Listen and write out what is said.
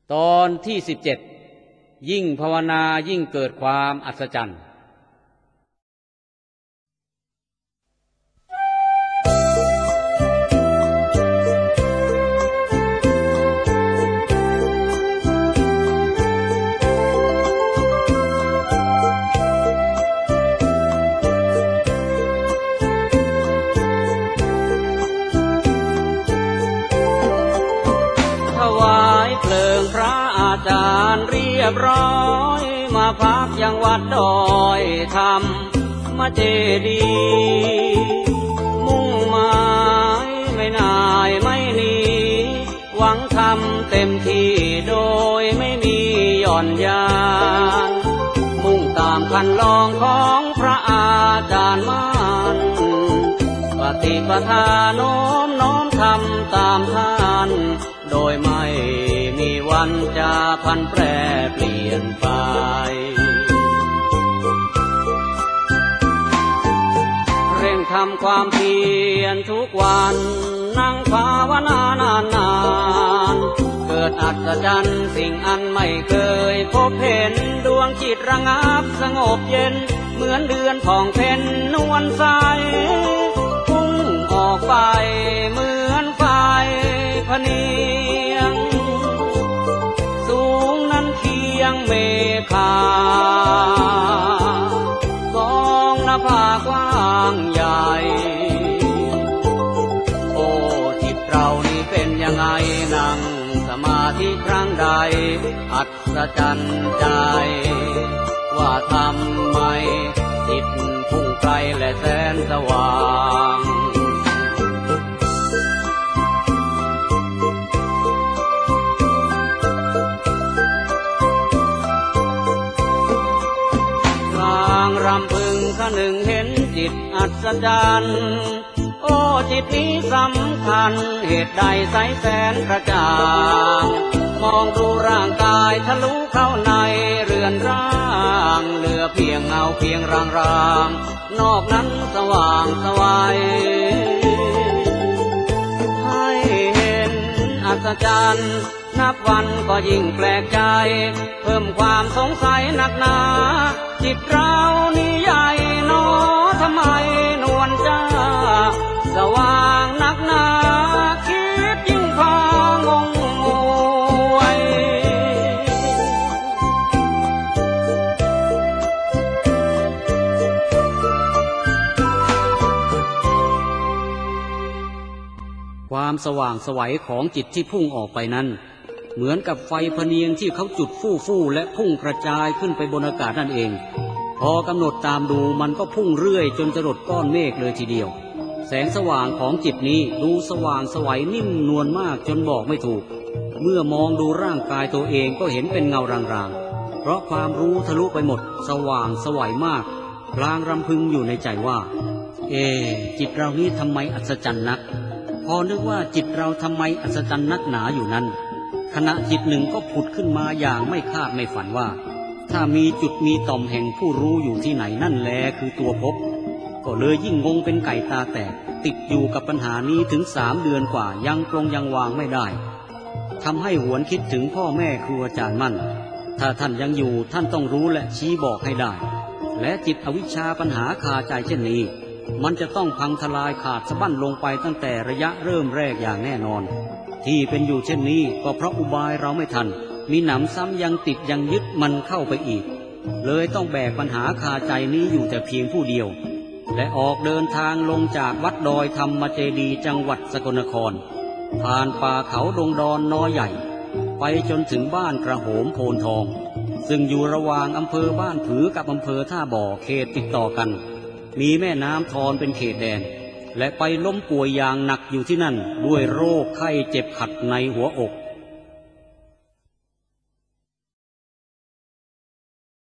ตอนที่17ยิ่งภาวนายิ่งเกิดความอัศจรรย์เรียบร้อยมาพักยังวัดดอยธรรมเจดีย์มุ่งหมายไม่นายไม่หนีหวังทำเต็มที่โดยไม่มีหย่อนยานมุ่งตามคันลองของพระอาจารย์มั่นปฏิปทาโน้มน้อมทำตามท่านโดยไม่มีวันจะพันแปรเปลี่ยนไปเร่งทำความเพียรทุกวันนั่งภาวนานานๆเกิดอัศจรรย์สิ่งอันไม่เคยพบเห็นดวงจิตระงับสงบเย็นเหมือนเดือนผ่องเพ็ญนวลใสพุ่งออกไปเหมือนไฟพะเนียงสูงนั้นเคียงเมฆาสองหน้าผากว้างใหญ่โอ้จิตเรานี่เป็นยังไงนั่งสมาธิครั้งใดอัศจรรย์ใจว่าทำไมจิตพุ่งไกลและแสนสว่างรำพึงขนึงเห็นจิตอัศจรรย์โอ้จิตนี้สำคัญเหตุใดใสแสนกระจ่างมองดูร่างกายทะลุเข้าในเรือนร่างเหลือเพียงเงาเพียงรางๆนอกนั้นสว่างสวัยให้เห็นอัศจรรย์นับวันก็ยิ่งแปลกใจเพิ่มความสงสัยหนักหนาจิตเรานี่ใหญ่หนอทำไมนวลจ้าสว่างนักหนาคิดยิ่งพางงงวยความสว่างไสวของจิตที่พุ่งออกไปนั้นเหมือนกับไฟพะเนียงที่เขาจุดฟู่และพุ่งกระจายขึ้นไปบนอากาศนั่นเองพอกำหนดตามดูมันก็พุ่งเรื่อยจนจะหลดก้อนเมฆเลยทีเดียวแสงสว่างของจิตนี้ดูสว่างไสวนิ่มนวลมากจนบอกไม่ถูกเมื่อมองดูร่างกายตัวเองก็เห็นเป็นเงารางๆเพราะความรู้ทะลุไปหมดสว่างไสวมากพลางรำพึงอยู่ในใจว่าจิตเรานี้ทำไมอัศจรรย์นักพอนึกว่าจิตเราทำไมอัศจรรย์นักหนาอยู่นั้นขณะจิตหนึ่งก็ผุดขึ้นมาอย่างไม่คาดไม่ฝันว่าถ้ามีจุดมีต่อมแห่งผู้รู้อยู่ที่ไหนนั่นแลคือตัวภพก็เลยยิ่งงงเป็นไก่ตาแตกติดอยู่กับปัญหานี้ถึง3 เดือนกว่ายังปรงยังวางไม่ได้ทำให้หวนคิดถึงพ่อแม่ครูอาจารย์มั่นถ้าท่านยังอยู่ท่านต้องรู้และชี้บอกให้ได้และจิตอวิชชาปัญหาคาใจเช่นนี้มันจะต้องพังทลายขาดสะบั้นลงไปตั้งแต่ระยะเริ่มแรกอย่างแน่นอนที่เป็นอยู่เช่นนี้ก็เพราะอุบายเราไม่ทันมีหนำซ้ำยังติดยังยึดมันเข้าไปอีกเลยต้องแบกปัญหาคาใจนี้อยู่แต่เพียงผู้เดียวและออกเดินทางลงจากวัดดอยธรรมเจดีย์จังหวัดสกลนครผ่านป่าเขาดงดอนน้อยใหญ่ไปจนถึงบ้านกระโหมโพนทองซึ่งอยู่ระหว่างอำเภอบ้านผือกับอำเภอท่าบ่อเขตติดต่อกันมีแม่น้ำทอนเป็นเขตแดนและไปล้มป่วยอย่างหนักอยู่ที่นั่นด้วยโรคไข้เจ็บขัดในหัวอก